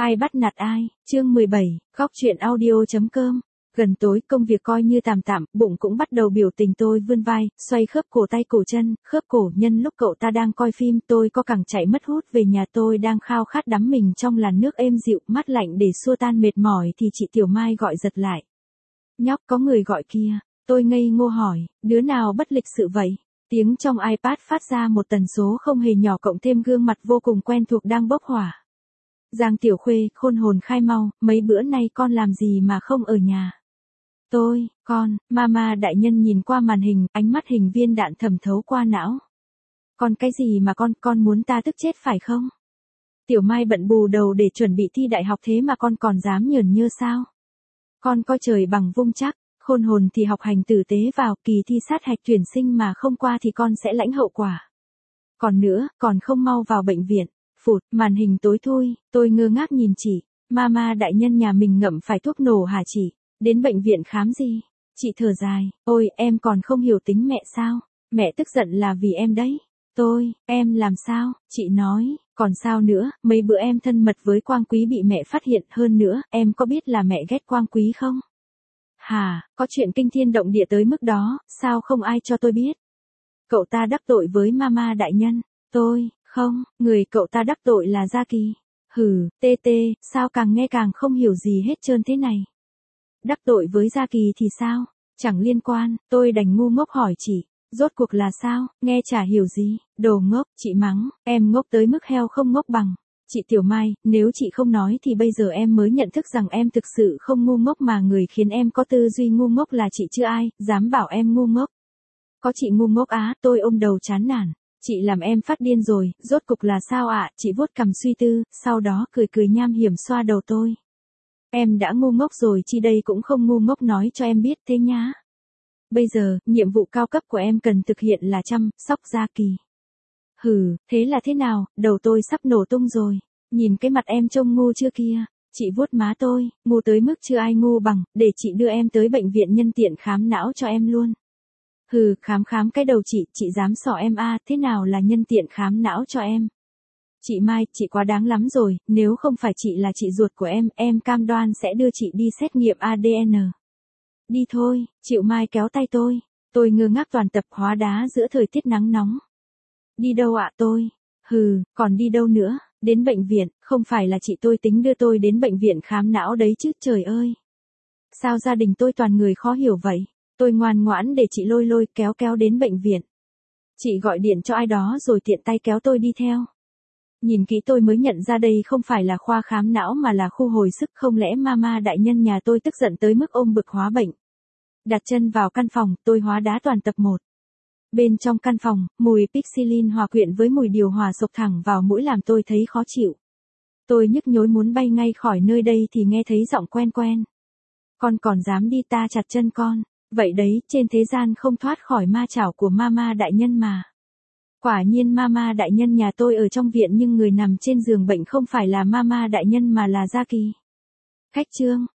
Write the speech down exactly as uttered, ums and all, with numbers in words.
Ai bắt nạt ai, chương mười bảy, góc chuyện audio.com. Gần tối công việc coi như tạm tạm, bụng cũng bắt đầu biểu tình tôi vươn vai, xoay khớp cổ tay cổ chân, khớp cổ nhân lúc cậu ta đang coi phim tôi có cẳng chạy mất hút về nhà tôi đang khao khát đắm mình trong làn nước êm dịu mát lạnh để xua tan mệt mỏi thì chị Tiểu Mai gọi giật lại. Nhóc có người gọi kia, tôi ngây ngô hỏi, đứa nào bất lịch sự vậy? Tiếng trong iPad phát ra một tần số không hề nhỏ cộng thêm gương mặt vô cùng quen thuộc đang bốc hỏa. Giang Tiểu Khuê, khôn hồn khai mau, mấy bữa nay con làm gì mà không ở nhà? Tôi, con, mama đại nhân nhìn qua màn hình, ánh mắt hình viên đạn thẩm thấu qua não. Con cái gì mà con, con muốn ta tức chết phải không? Tiểu Mai bận bù đầu để chuẩn bị thi đại học thế mà con còn dám nhởn nhơ sao? Con coi trời bằng vung chắc, khôn hồn thì học hành tử tế vào, kỳ thi sát hạch tuyển sinh mà không qua thì con sẽ lãnh hậu quả. Còn nữa, còn không mau vào bệnh viện. Phụt, màn hình tối thui, tôi ngơ ngác nhìn chị, mama đại nhân nhà mình ngậm phải thuốc nổ hả chị? Đến bệnh viện khám gì? Chị thở dài, ôi em còn không hiểu tính mẹ sao? Mẹ tức giận là vì em đấy. Tôi, em làm sao? Chị nói, còn sao nữa, mấy bữa em thân mật với Quang Quý bị mẹ phát hiện hơn nữa, em có biết là mẹ ghét Quang Quý không? Hà, có chuyện kinh thiên động địa tới mức đó, sao không ai cho tôi biết? Cậu ta đắc tội với mama đại nhân, tôi, không, người cậu ta đắc tội là Gia Kỳ. Hừ, tê tê, sao càng nghe càng không hiểu gì hết trơn thế này. Đắc tội với Gia Kỳ thì sao? Chẳng liên quan, tôi đành ngu ngốc hỏi chị, rốt cuộc là sao, nghe chả hiểu gì, đồ ngốc, chị mắng, em ngốc tới mức heo không ngốc bằng. Chị Tiểu Mai, nếu chị không nói thì bây giờ em mới nhận thức rằng em thực sự không ngu ngốc mà người khiến em có tư duy ngu ngốc là chị chứ ai, dám bảo em ngu ngốc. Có chị ngu ngốc á, tôi ôm đầu chán nản. Chị làm em phát điên rồi, rốt cục là sao ạ? À? Chị vuốt cằm suy tư, sau đó cười cười nham hiểm xoa đầu tôi. Em đã ngu ngốc rồi chi đây cũng không ngu ngốc nói cho em biết thế nhá. Bây giờ, nhiệm vụ cao cấp của em cần thực hiện là chăm sóc Gia Kỳ. Hừ, thế là thế nào, đầu tôi sắp nổ tung rồi. Nhìn cái mặt em trông ngu chưa kia. Chị vuốt má tôi, ngu tới mức chưa ai ngu bằng, để chị đưa em tới bệnh viện nhân tiện khám não cho em luôn. Hừ, khám khám cái đầu chị, chị dám xỏ em a, à, thế nào là nhân tiện khám não cho em? Chị Mai, chị quá đáng lắm rồi, nếu không phải chị là chị ruột của em, em cam đoan sẽ đưa chị đi xét nghiệm a đê en. Đi thôi, Triệu Mai kéo tay tôi, tôi ngơ ngác toàn tập hóa đá giữa thời tiết nắng nóng. Đi đâu ạ tôi? Hừ, còn đi đâu nữa, đến bệnh viện, không phải là chị tôi tính đưa tôi đến bệnh viện khám não đấy chứ trời ơi. Sao gia đình tôi toàn người khó hiểu vậy? Tôi ngoan ngoãn để chị lôi lôi kéo kéo đến bệnh viện. Chị gọi điện cho ai đó rồi tiện tay kéo tôi đi theo. Nhìn kỹ tôi mới nhận ra đây không phải là khoa khám não mà là khu hồi sức, không lẽ mama đại nhân nhà tôi tức giận tới mức ôm bực hóa bệnh. Đặt chân vào căn phòng, tôi hóa đá toàn tập một. Bên trong căn phòng, mùi Pixilin hòa quyện với mùi điều hòa sộc thẳng vào mũi làm tôi thấy khó chịu. Tôi nhức nhối muốn bay ngay khỏi nơi đây thì nghe thấy giọng quen quen. Con còn dám đi ta chặt chân con. Vậy đấy, trên thế gian không thoát khỏi ma chảo của mama đại nhân mà. Quả nhiên mama đại nhân nhà tôi ở trong viện nhưng người nằm trên giường bệnh không phải là mama đại nhân mà là Gia Kỳ. Khách trương,